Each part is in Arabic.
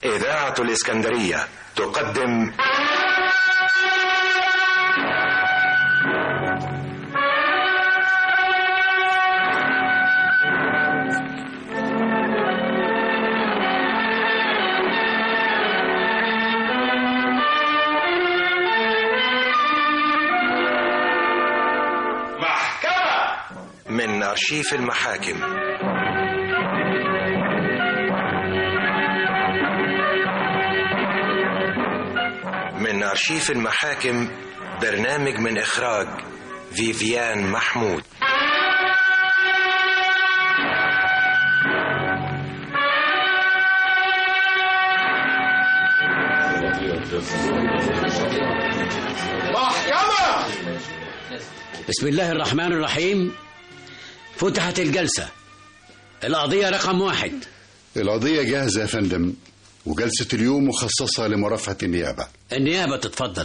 إذاعة الإسكندرية تقدم محكمة من أرشيف المحاكم. من أرشيف المحاكم، برنامج من إخراج فيفيان محمود. محكمة. بسم الله الرحمن الرحيم. فتحت الجلسة. القضية رقم 1. القضية جاهزة يا فندم، وجلسة اليوم مخصصة لمرافعة النيابة. النيابة تتفضل.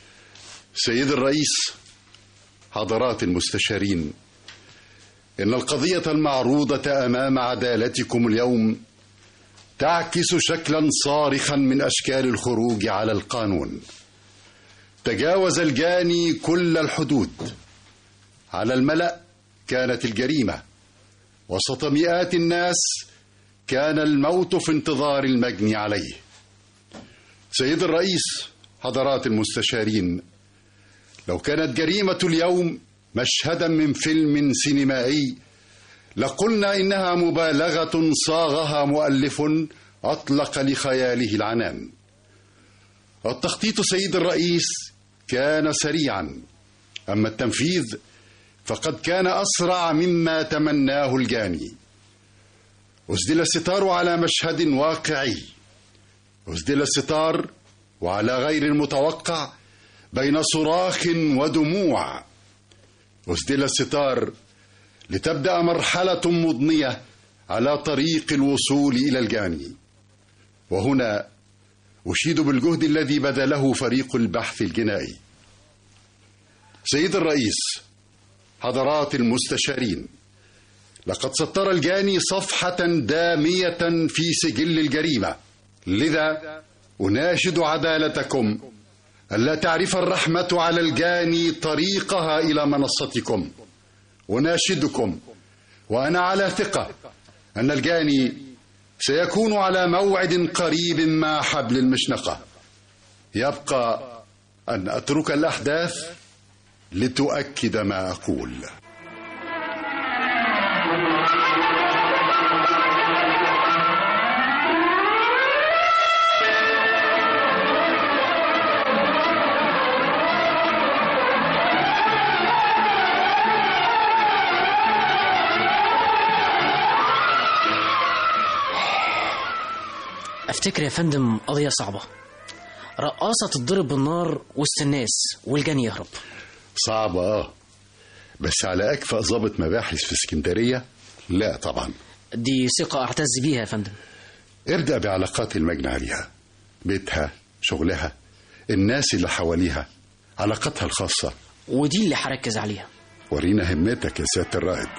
سيد الرئيس، حضرات المستشارين، إن القضية المعروضة أمام عدالتكم اليوم تعكس شكلا صارخا من أشكال الخروج على القانون. تجاوز الجاني كل الحدود. على الملأ كانت الجريمة، وسط مئات الناس كان الموت في انتظار المجني عليه. سيد الرئيس، حضرات المستشارين، لو كانت جريمة اليوم مشهدا من فيلم سينمائي لقلنا إنها مبالغة صاغها مؤلف أطلق لخياله العنان. التخطيط سيد الرئيس كان سريعا، أما التنفيذ فقد كان أسرع مما تمناه الجاني. أسدل الستار على مشهد واقعي، أسدل الستار وعلى غير المتوقع بين صراخ ودموع. أسدل الستار لتبدأ مرحلة مضنية على طريق الوصول إلى الجاني. وهنا أشيد بالجهد الذي بذله فريق البحث الجنائي. سيد الرئيس، حضرات المستشارين، لقد سطر الجاني صفحة دامية في سجل الجريمة، لذا أناشد عدالتكم ألا تعرف الرحمة على الجاني طريقها إلى منصتكم. أناشدكم وأنا على ثقة أن الجاني سيكون على موعد قريب مع حبل المشنقة. يبقى أن أترك الأحداث لتؤكد ما أقول. افتكر يا فندم قضية صعبة. رقاصة تتضرب بالنار وسط الناس والجاني يهرب. صعبة بس على أكفأ ضابط مباحث في اسكندرية؟ لا طبعا. دي ثقة أعتز بيها يا فندم. ابدأ بعلاقات المجني عليها، بيتها، شغلها، الناس اللي حواليها، علاقاتها الخاصة، ودي اللي هركز عليها. ورينا همتك يا سيادة الرائد.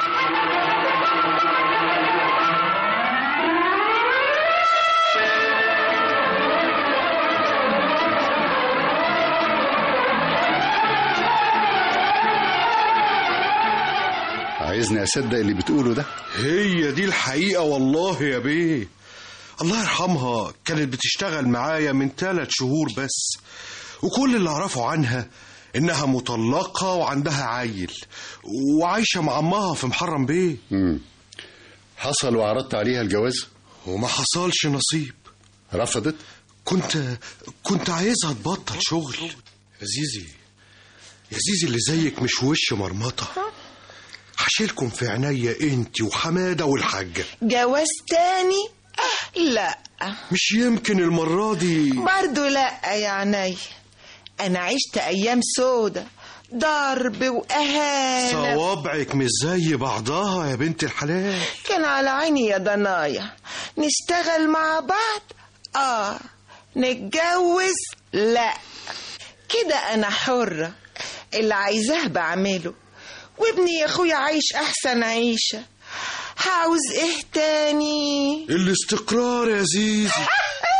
عايزني أصدق اللي بتقوله ده؟ هي دي الحقيقة والله يا بيه. الله يرحمها كانت بتشتغل معايا من 3 شهور بس، وكل اللي أعرفه عنها إنها مطلقة وعندها عيل وعايشة مع أمها في محرم بيه. حصل وعرضت عليها الجواز؟ وما حصلش نصيب. رفضت؟ كنت عايزها تبطل شغل. يا زيزي اللي زيك مش وش مرمطة. هشيلكم في عينيا انتي وحمادة والحاجة. جواز تاني؟ لا مش يمكن المرة دي برضو. لا يا عيني، انا عشت ايام سودة، ضرب واهانة. صوابعك مش زي بعضها يا بنت الحلال. كان على عيني يا ضنايا. نشتغل مع بعض نتجوز لا. كده انا حرة، اللي عايزاه بعمله، وابني يا اخويا عايش احسن عيشة. عاوز ايه تاني؟ الاستقرار يا زيزي.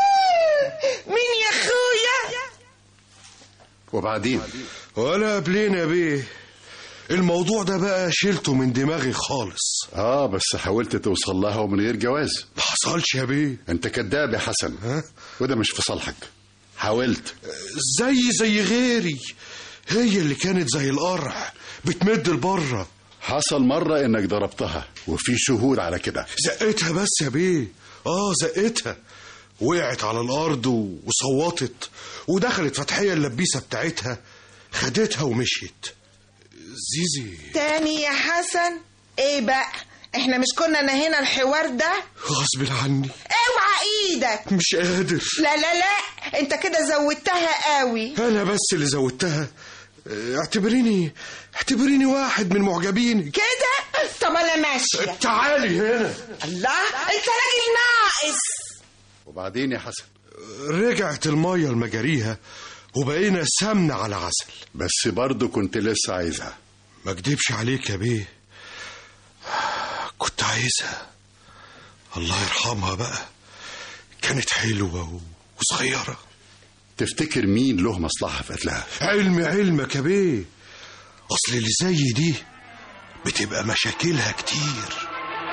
وبعدين؟ ولا قبلنا بيه. الموضوع ده بقى شلته من دماغي خالص. بس حاولت توصل لها ومن غير جواز. ما حصلش يا بيه. انت كداب يا حسن. وده مش في صالحك. حاولت زي غيري. هي اللي كانت زي القرع بتمد لبره. حصل مرة انك ضربتها وفي شهود على كده. زقتها بس يا بيه. زقتها، وقعت على الارض وصوتت، ودخلت فتحية اللبيسة بتاعتها، خدتها ومشيت. زيزي تاني يا حسن؟ ايه بقى، احنا مش كنا نهينا الحوار ده؟ غصب عني. اوعى ايدك. مش قادر. لا لا لا، انت كده زودتها قوي. انا بس اللي زودتها. اعتبريني واحد من معجبينك كده. طب انا ماشيه. تعالي هنا. الله، انت راجل ناقص. وبعدين يا حسن؟ رجعت المية لمجاريها وبقينا سمنة على عسل. بس برضو كنت لسه عايزها. ما اكدبش عليك يا بيه، كنت عايزها. الله يرحمها بقى، كانت حلوة وصغيرة. تفتكر مين له مصلحة في قتلها؟ علمك يا بيه، أصل اللي زي دي بتبقى مشاكلها كتير.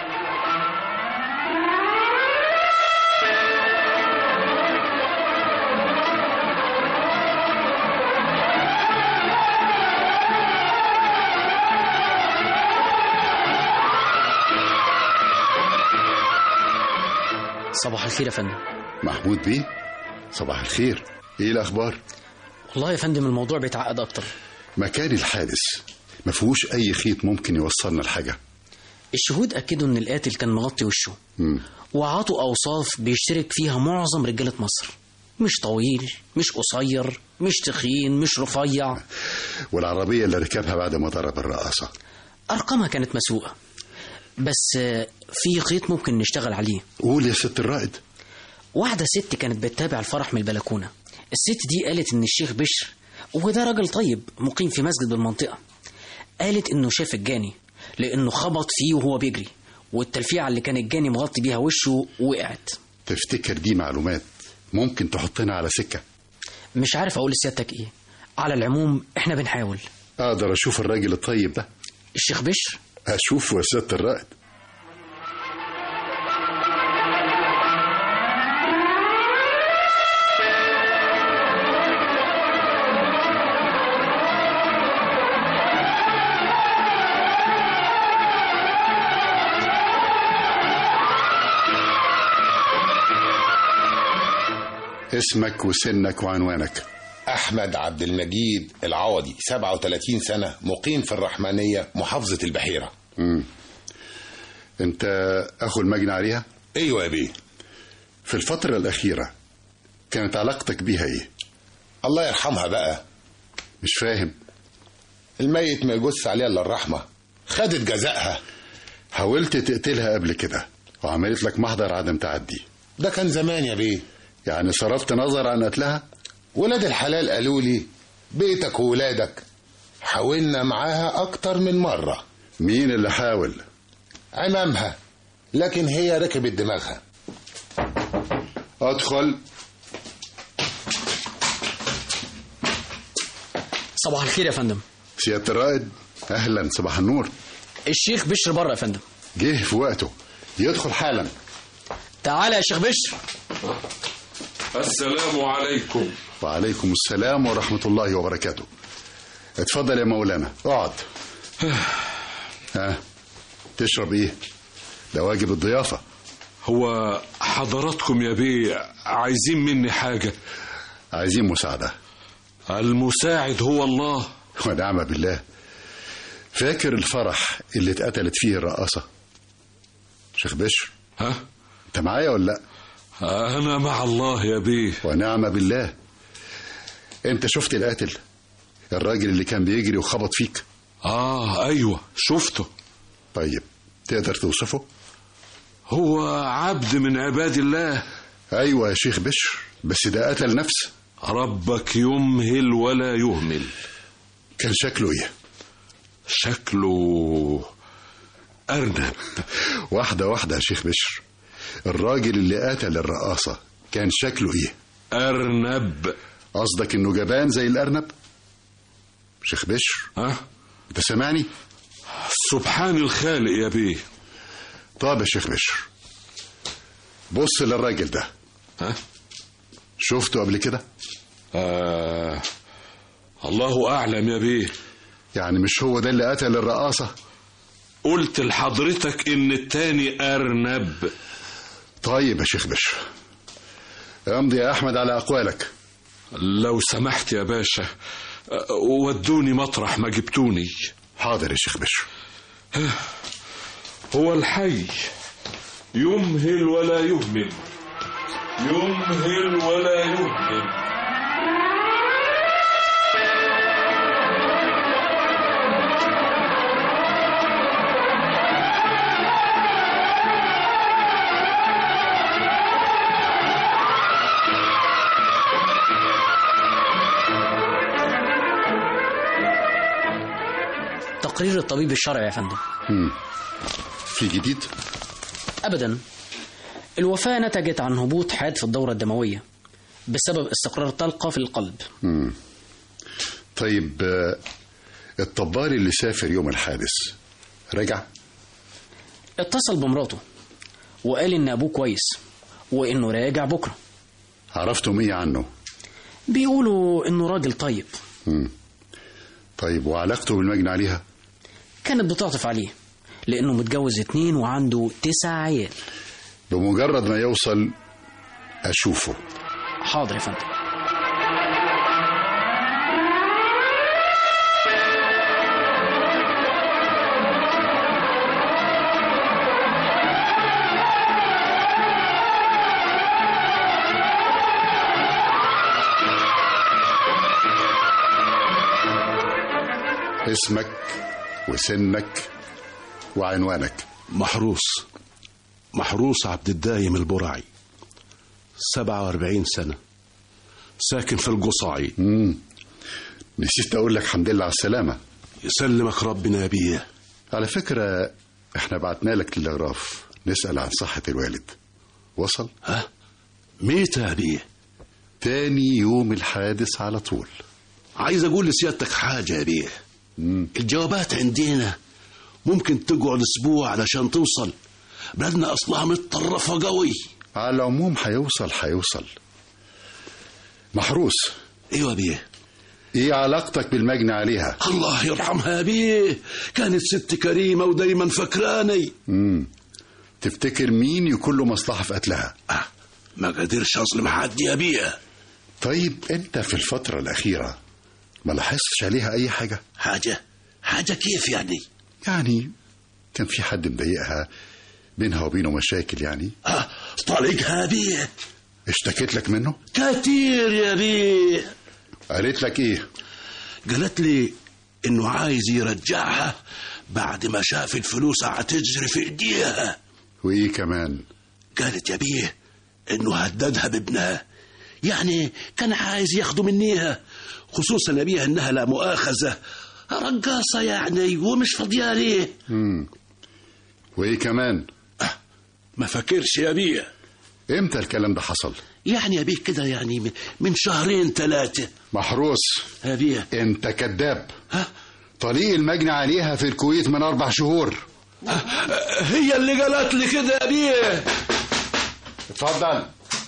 صباح الخير يا فندم. محمود بيه، صباح الخير. ايه الاخبار؟ والله يا فندم الموضوع بيتعقد اكتر. مكان الحادث ما فيهوش اي خيط ممكن يوصلنا لحاجه. الشهود اكدوا ان القاتل كان مغطي وشه وعطوا اوصاف بيشترك فيها معظم رجاله مصر. مش طويل، مش قصير، مش تخين، مش رفيع. والعربيه اللي ركبها بعد ما ضرب الرقاصه ارقامها كانت مسروقه، بس في خيط ممكن نشتغل عليه. قول يا ست الرائد. واحدة ست كانت بتتابع الفرح من البلكونة. الست دي قالت ان الشيخ بشر، وده راجل طيب مقيم في مسجد بالمنطقة، قالت انه شاف الجاني لانه خبط فيه وهو بيجري، والتلفيعة اللي كان الجاني مغطي بيها وشه وقعت. تفتكر دي معلومات ممكن تحطنا على سكة؟ مش عارف اقول لسيادتك ايه. على العموم احنا بنحاول. اقدر اشوف الراجل الطيب ده؟ الشيخ بشر؟ اشوفه يا ست الرائد. اسمك وسنك وعنوانك؟ أحمد عبد المجيد العوضي، 37 سنة، مقيم في الرحمانية، محافظة البحيرة. أنت أخو المجني عليها؟ أيوة يا بيه. في الفترة الأخيرة كانت علاقتك بيها إيه؟ الله يرحمها بقى. مش فاهم. الميت ما يجوز عليها إلا الرحمة، خدت جزائها. حاولت تقتلها قبل كده وعملت لك محضر عدم تعدي. ده كان زمان يا بيه. يعني صرفت نظر عن قتلها؟ ولاد الحلال قالوا لي بيتك وولادك. حاولنا معاها أكتر من مرة. مين اللي حاول؟ عمامها، لكن هي ركبت دماغها. ادخل. صباح الخير يا فندم. سيادة الرائد، أهلا. صباح النور. الشيخ بشر بره يا فندم. جه في وقته، يدخل حالا. تعالى يا شيخ بشر. السلام عليكم. وعليكم السلام ورحمة الله وبركاته. اتفضل يا مولانا، اقعد. تشرب ايه؟ ده واجب الضيافة. هو حضراتكم يا بيه عايزين مني حاجة؟ عايزين مساعدة. المساعد هو الله. ونعم بالله. فاكر الفرح اللي اتقتلت فيه الرقاصة شيخ بشر؟ انت معايا ولا لا؟ أنا مع الله يا بيه. ونعم بالله. أنت شفت القاتل، الراجل اللي كان بيجري وخبط فيك؟ أيوة شفته. طيب تقدر توصفه؟ هو عبد من عباد الله. أيوة يا شيخ بشر، بس ده قتل نفس. ربك يمهل ولا يهمل. كان شكله إيه؟ شكله أرنب. واحدة واحدة يا شيخ بشر. الراجل اللي قتل الرقاصة كان شكله ايه؟ أرنب. قصدك انه جبان زي الأرنب؟ شيخ بشر، ها؟ انت سامعني؟ سبحان الخالق يا بيه. طب يا شيخ بشر، بص للراجل ده. ها؟ شفته قبل كده؟ الله أعلم يا بيه. يعني مش هو ده اللي قتل الرقاصة؟ قلت لحضرتك إن التاني أرنب. طيب يا شيخ بشر، امضي يا أحمد على أقوالك. لو سمحت يا باشا، ودوني مطرح ما جبتوني. حاضر يا شيخ بشر. هو الحي يمهل ولا يهمل، يمهل ولا يهمل. تقرير الطبيب الشرعي يا فندم. في جديد؟ أبدا، الوفاة نتجت عن هبوط حاد في الدورة الدموية بسبب استقرار طلقة في القلب. طيب، الطبال اللي سافر يوم الحادث رجع؟ اتصل بمراته وقال إن أبوه كويس وإنه راجع بكرة. عرفتم إيه عنه؟ بيقولوا إنه راجل طيب. طيب، وعلاقته بالمجني عليها؟ كانت بتعطف عليه لأنه متجوز 2 وعنده 9 عيال. بمجرد ما يوصل أشوفه. حاضر يا فندم. اسمك وسنك وعنوانك؟ محروس عبد الدايم البرعي، 47 سنة، ساكن في القصاعي. نسيت أقول لك الحمد لله على السلامة. يسلمك ربنا يا بيه. على فكرة احنا بعتنا لك تلغراف نسأل عن صحة الوالد. وصل؟ ها؟ ميت يا بيه؟ تاني يوم الحادث على طول. عايز أقول لسيادتك حاجة يا بيه. الجوابات عندنا ممكن تقعد أسبوع علشان توصل، بلدنا أصلها متطرفة قوي. على العموم هيوصل. محروس. ايوه بيه. ايه علاقتك بالمجني عليها؟ الله يرحمها بيه، كانت ست كريمة ودايما فكراني. تفتكر مين يكون له مصلحة في قتلها؟ ما قدرش أظلم حد يا بيه. طيب انت في الفترة الأخيرة ما لاحظتش عليها أي حاجة؟ حاجة كيف يعني؟ يعني كان في حد مضايقها، بينها وبينه مشاكل يعني؟ طالقها بيه. اشتكيت لك منه؟ كتير يا بيه. قالت لك ايه؟ قالت لي انه عايز يرجعها بعد ما شاف الفلوس هتجري في ايديها. وايه كمان؟ قالت يا بيه انه هددها بابنها، يعني كان عايز ياخده منيها، خصوصا يا بيه انها لا مؤاخذة رقاصة يعني ومش فاضيه ليه. وايه كمان؟ ما فكرش يا بيه. امتى الكلام ده حصل؟ يعني يا بيه كده يعني من 2-3 شهور. محروس يا بيه انت كذاب. طليق المجني عليها في الكويت من 4 شهور. هي اللي قالت لي كده يا بيه. اتفضل.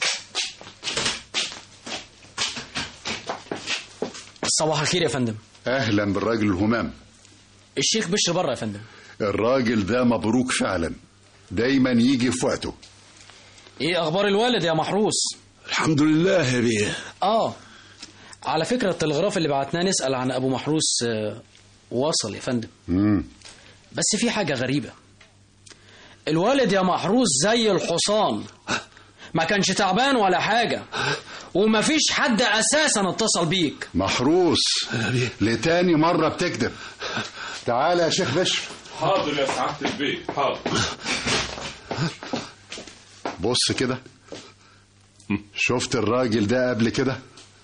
صباح الخير يا فندم. اهلا بالراجل الهمام. الشيخ بشر بره يا فندم. الراجل ده مبروك فعلا، دايما يجي في وقته. ايه اخبار الوالد يا محروس؟ الحمد لله يا بيه. على فكرة التلغراف اللي بعتناه نسأل عن ابو محروس وصل يا فندم. بس في حاجة غريبة، الوالد يا محروس زي الحصان، ما كانش تعبان ولا حاجة، وما فيش حد اساسا اتصل بيك. محروس لتاني مرة بتكذب. تعال يا شيخ بشر. حاضر يا سعادة البيت، حاضر. بص كده، شفت الراجل ده قبل كده؟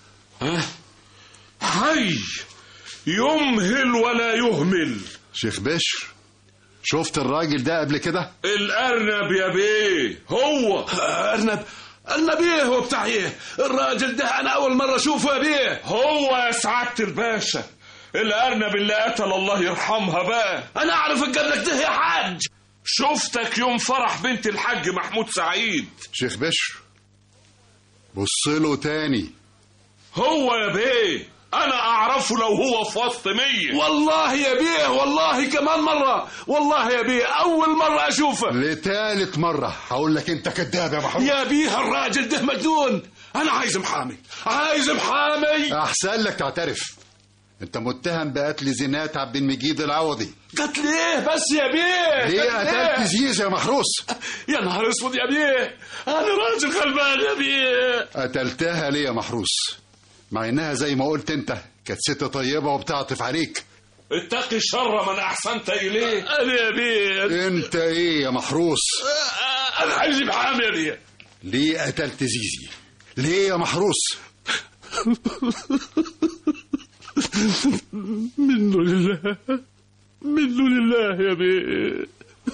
حي يمهل ولا يهمل. شيخ بشر، شفت الراجل ده قبل كده؟ الأرنب يا بيه. هو أرنب ايه هو بتاع ايه؟ الراجل ده أنا أول مرة أشوفه يا بيه. هو يا سعادة الباشا، الأرنب اللي قتل الله يرحمها بقى. انا اعرف الجبلك ده يا حاج. شفتك يوم فرح بنت الحاج محمود سعيد. شيخ بشر بص له تاني. هو يا بيه انا اعرفه لو هو في وسط 100. والله يا بيه، والله كمان مرة، والله يا بيه أول مرة أشوفه. لتالت مرة هقول لك أنت كذاب يا محمود. يا بيه الراجل ده مجنون. أنا عايز محامي، عايز محامي. أحسن لك تعترف، أنت متهم بقتل زينات عبد المجيد العوضي. قتل إيه بس يا بيه؟ ليه قتلت زيزة يا محروس؟ يا نهار اسود يا بيه، أنا راجل غلبان يا بيه. قتلتها ليه يا محروس؟ مع إنها زي ما قلت أنت كانت ست طيبة وبتعطف عليك. اتقي الشر من أحسنت إليه. أنا يا بيه. أنت إيه يا محروس؟ أنا عايز محامي يا بيه. ليه قتلت زيزي؟ ليه يا محروس؟ منه لله، منه لله يا بيه.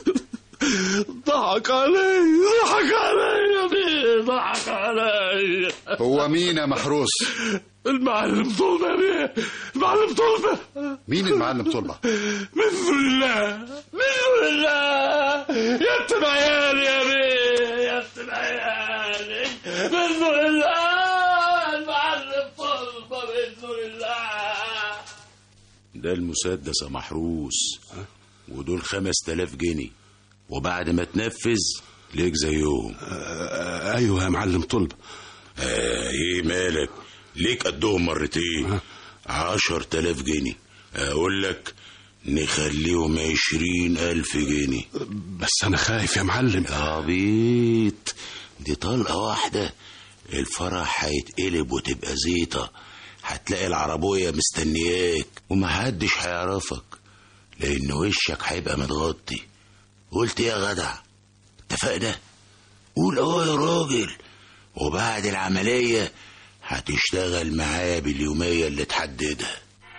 ضحك علي، ضحك علي يا بيه، ضحك علي. هو مين يا محروس؟ المعلم طلبة يا بيه، المعلم طلبة. مين المعلم طلبة؟ منه لله، منه لله. يتم عيالي يا بيه، يتم عيالي. منه لله، المعلم طلبة منه لله. ده المسدس يا محروس، ودول 5000 جنيه، وبعد ما تنفذ ليك زيهم. ايوه يا معلم طلبة. ايه مالك؟ ليك قدهم مرتين. 10,000 جنيه. اقول لك نخليهم 20,000 جنيه. بس انا خايف يا معلم. يا عبيط، دي طلقة واحدة الفرح هيتقلب وتبقى زيطة. هتلاقي العربية مستنياك ومحدش هيعرفك لان وشك هيبقى متغطي. قلت يا جدع؟ اتفقنا؟ قول يا راجل. وبعد العملية هتشتغل معايا باليومية اللي تحددها.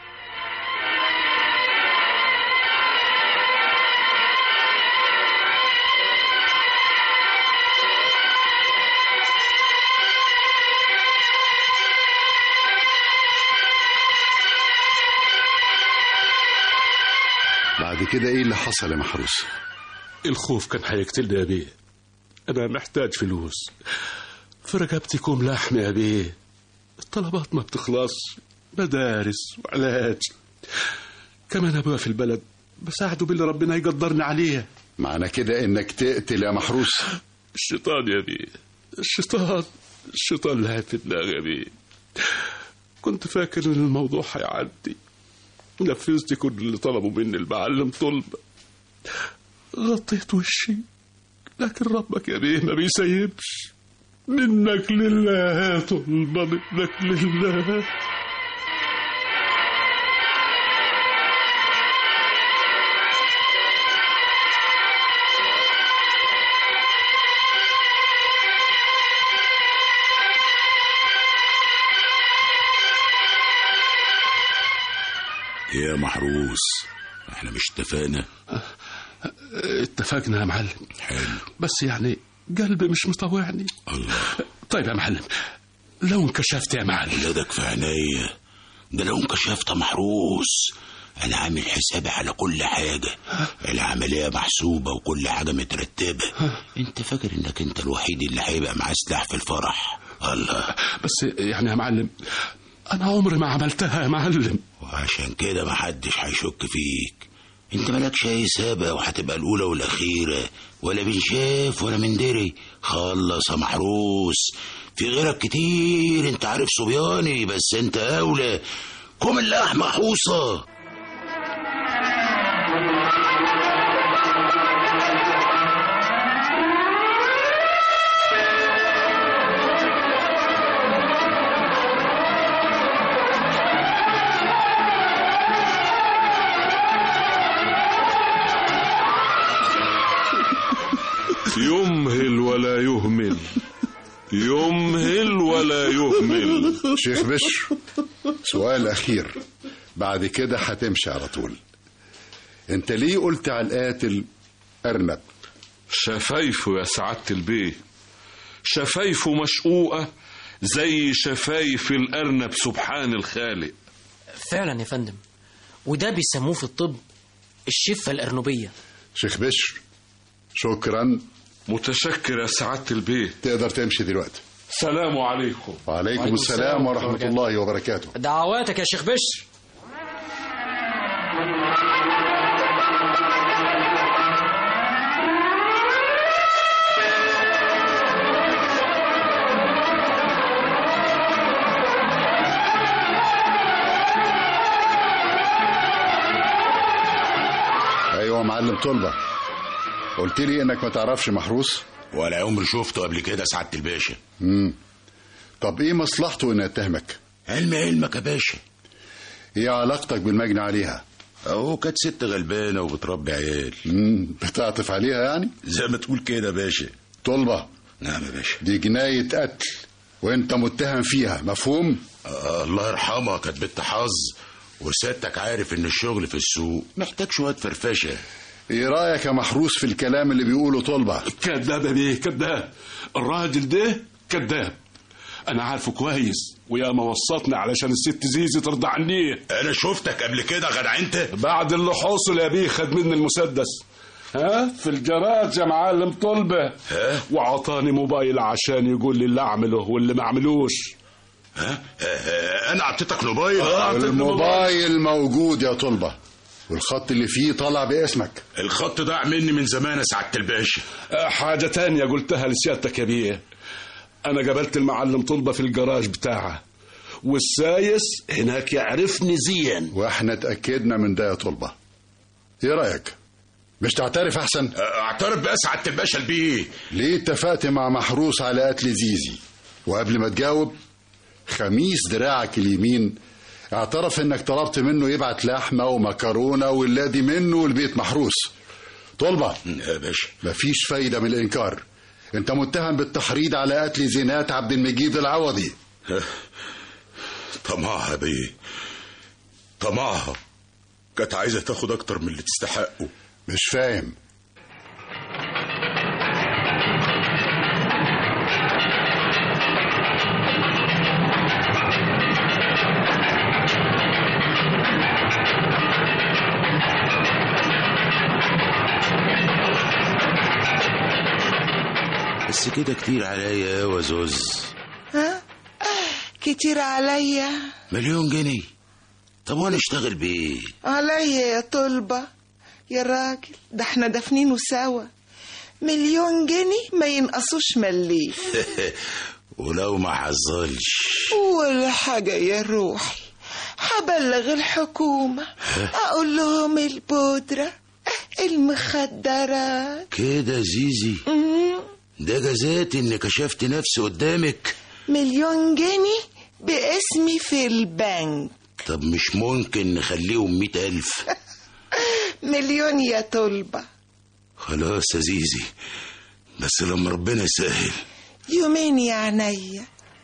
بعد كده ايه اللي حصل يا محروس؟ الخوف كان هيقتلني يا بيه. انا محتاج فلوس، في رقبتكم لحم يا بيه. الطلبات ما بتخلص، مدارس وعلاج. كمان ابويا في البلد بساعده باللي ربنا يقدرني عليه. معنى كده انك تقتل يا محروس؟ الشيطان يا بيه، الشيطان لعب في دماغي يا بيه. كنت فاكر ان الموضوع هيعدي. نفذت كل اللي طلبوا مني المعلم طلبة، غطيت وشي، لكن ربك يا بيه ما بيسيبش. منك لله يا طلبة، منك لله. يا محروس احنا مش اتفقنا؟ اتفقنا يا معلم. حلو، بس يعني قلبي مش مطوعني. الله. طيب يا معلم، لو انكشفت يا معلم. ولادك في عينيا. ده لو انكشفت محروس انا عامل حسابي على كل حاجة. العملية محسوبة وكل حاجة مترتبة. انت فاكر انك انت الوحيد اللي هيبقى معاه سلاح في الفرح؟ الله. بس يعني يا معلم انا عمري ما عملتها يا معلم. وعشان كده محدش هيشك فيك. انت مالكش اي سابقة وهتبقى الاولى والاخيرة، ولا بنشاف ولا مندري. خلص يا محروس، في غيرك كتير. انت عارف صبياني، بس انت اولى. كوم اللحمة محوصة. يمهل ولا يهمل، يمهل ولا يهمل. شيخ بشر، سؤال أخير بعد كده هتمشي على طول. انت ليه قلت على القاتل أرنب؟ شفايفه يا سعادة البيه، شفايفه مشقوقة زي شفايف الأرنب سبحان الخالق. فعلا يا فندم، وده بيسموه في الطب الشفة الأرنبية. شيخ بشر، شكرا. متشكر يا سعادة البيه. تقدر تمشي دلوقتي. السلام عليكم. وعليكم السلام ورحمة الله وبركاته. دعواتك يا شيخ بشر. ايوه معلم طلبة، قلت لي انك ما تعرفش محروس؟ ولا عمري شفته قبل كده سعادة الباشا. طب ايه مصلحته انه يتهمك؟ علمك يا باشا. ايه علاقتك بالمجني عليها؟ اهو كانت ست غلبانه وبتربي عيال. بتعطف عليها يعني؟ زي ما تقول كده يا باشا. طلبة. نعم يا باشا. دي جناية قتل وانت متهم فيها، مفهوم؟ الله يرحمها كانت بنت حظ، وسيادتك عارف ان الشغل في السوق محتاج شويه فرفشه. ايه رايك يا محروس في الكلام اللي بيقوله طلبة؟ كذاب يا بيه، كذاب. الراجل ده كذاب، انا عارفه كويس، ويا ما وصتني علشان الست زيزي ترضى عني. انا شفتك قبل كده غدا انت. بعد اللي حصل يا بيه خد مني المسدس في الجراج يا معلم طلبة، وعطاني موبايل عشان يقول لي اللي اعمله واللي ما اعملوش. انا اعطيتك موبايل؟ الموبايل موجود يا طلبة، والخط اللي فيه طلع باسمك. الخط ضاع مني من زمان يا سعادة الباشا. حاجة تانية قلتها لسيادتك يا بيه، انا قابلت المعلم طلبة في الجراج بتاعه، والسايس هناك يعرفني زين، واحنا اتأكدنا من ده يا طلبة. ايه رأيك؟ مش تعترف احسن؟ اعترف بقى سعادة الباشا البيه. ليه اتفقت مع محروس على قتل زيزي؟ وقبل ما تجاوب، خميس دراعك اليمين اعترف انك طلبت منه يبعت لحمة ومكرونة واللادي منه لبيت محروس. طلبة يا باشا، مفيش فايدة من الانكار، انت متهم بالتحريض على قتل زينات عبد المجيد العوضي. طمعها بيه، طمعها كانت عايزة تاخد اكتر من اللي تستحقه. مش فاهم. بس كده كتير عليا يا وزوز. كتير عليا؟ 1,000,000 جنيه. طب وانا اشتغل بايه؟ عليا يا طلبة يا راجل، ده احنا دافنينه سوا. 1,000,000 جنيه ما ينقصوش مليم. ولو ما حصلش ولا حاجة يا روحي، هبلغ الحكومة، اقول لهم البودرة المخدرات كده. زيزي ده جزات ان كشفت نفسي قدامك. 1,000,000 جنيه باسمي في البنك. طب مش ممكن نخليهم 100,000؟ 1,000,000 يا طلبة. خلاص يا زيزي، بس لما ربنا يسهل. يومين يا عينيا،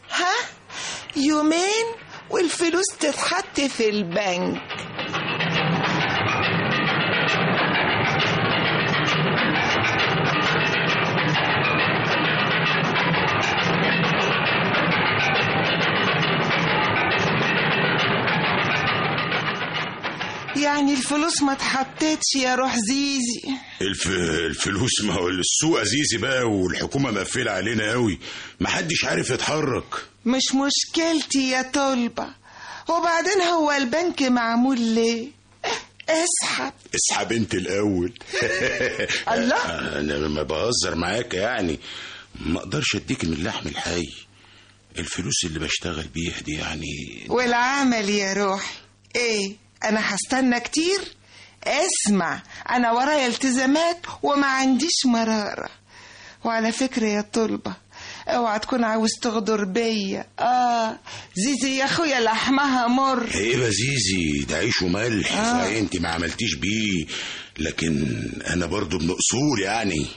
يومين والفلوس تتحط في البنك. يعني الفلوس ما اتحطتش يا روح زيزي؟ الفلوس، ما هو السوق زيزي بقى والحكومة مقفلة علينا قوي، محدش عارف يتحرك. مش مشكلتي يا طلبة، وبعدين هو البنك معمول ليه؟ اسحب انت الاول. الله، انا لما بهزر معاك يعني ما اقدرش اديك من اللحم الحي. الفلوس اللي بشتغل بيها دي يعني. والعمل يا روحي ايه؟ انا هستنى كتير؟ اسمع، انا ورايا التزامات وما عنديش مرارة. وعلى فكرة يا طلبة، اوعى تكون عاوز تغدر بيا. زيزي يا اخويا لحمها مر. ايه يا زيزي، ده عيش وملح. صحيح انت ما عملتيش بيه، لكن انا برضو ابن اصول يعني.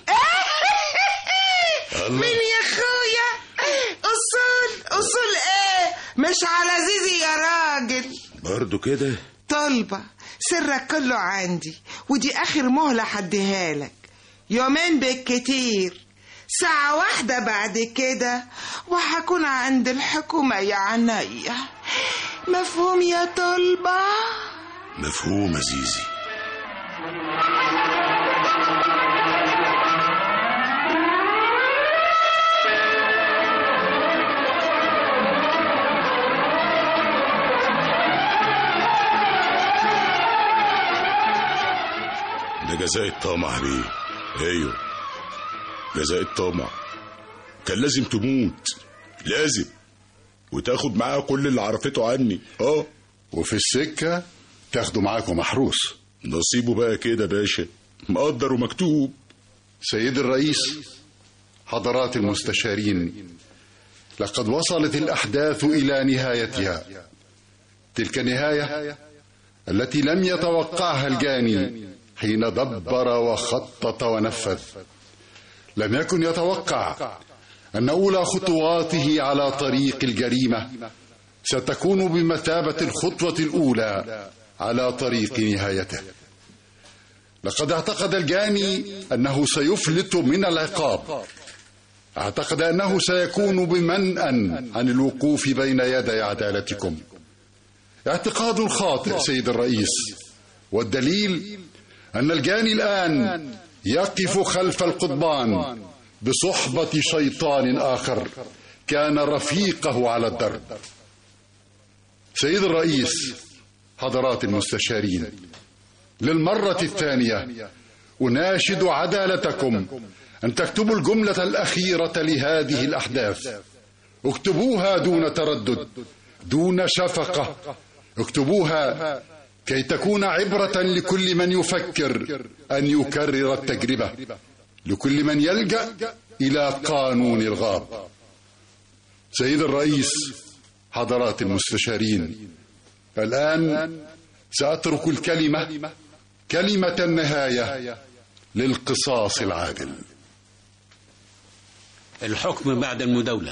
مين يا اخويا؟ اصول ايه؟ مش على زيزي يا راجل. برضو كده طلبة، سرك كله عندي، ودي اخر مهلة هديها لك. يومين بالكتير، ساعة واحدة بعد كده وهكون عند الحكومة يا عينيا. مفهوم يا طلبة؟ مفهوم يا زيزي. ده جزاء الطمع بيه. ايوه جزاء الطمع. كان لازم تموت، لازم، وتاخد معاها كل اللي عرفته عني. وفي السكة تاخدوا معاكم محروس. نصيبه بقى كده باشا، مقدر ومكتوب. سيد الرئيس، حضرات المستشارين، لقد وصلت الأحداث إلى نهايتها. تلك النهاية التي لم يتوقعها الجاني حين دبر وخطط ونفذ. لم يكن يتوقع أن أولى خطواته على طريق الجريمة ستكون بمثابة الخطوة الأولى على طريق نهايته. لقد اعتقد الجاني أنه سيفلت من العقاب، اعتقد أنه سيكون بمنأى عن الوقوف بين يدي عدالتكم. اعتقاد خاطئ سيد الرئيس، والدليل أن الجاني الآن يقف خلف القضبان بصحبة شيطان آخر كان رفيقه على الدرب. سيد الرئيس، حضرات المستشارين، للمرة الثانية أناشد عدالتكم أن تكتبوا الجملة الأخيرة لهذه الأحداث. اكتبوها دون تردد، دون شفقة. اكتبوها كي تكون عبرة لكل من يفكر أن يكرر التجربة، لكل من يلجأ إلى قانون الغاب. سيد الرئيس، حضرات المستشارين، الآن سأترك الكلمة، كلمة النهاية، للقصاص العادل. الحكم بعد المداولة.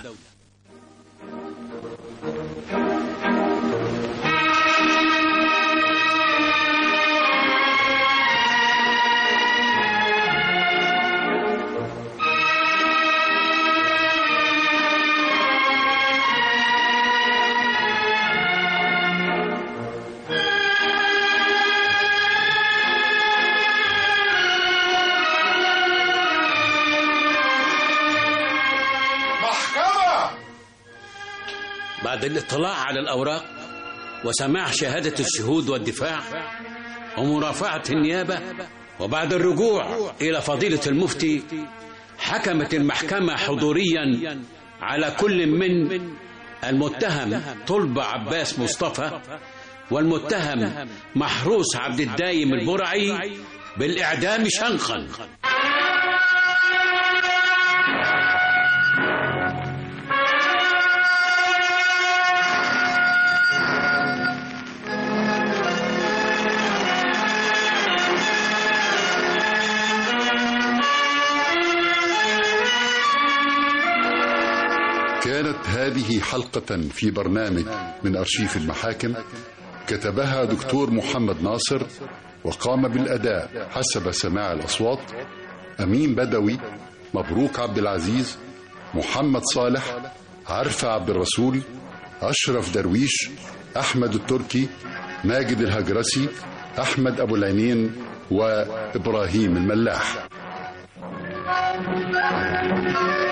بعد الاطلاع على الأوراق وسماع شهادة الشهود والدفاع ومرافعة النيابة، وبعد الرجوع إلى فضيلة المفتي، حكمت المحكمة حضوريا على كل من المتهم طلبة عباس مصطفى والمتهم محروس عبد الدايم البرعي بالإعدام شنقا. كانت هذه حلقة في برنامج من أرشيف المحاكم، كتبها دكتور محمد ناصر، وقام بالأداء حسب سماع الأصوات أمين بدوي، مبروك عبد العزيز، محمد صالح، عرفة عبد الرسول، أشرف درويش، أحمد التركي، ماجد الهجرسي، أحمد أبو العينين، وإبراهيم الملاح.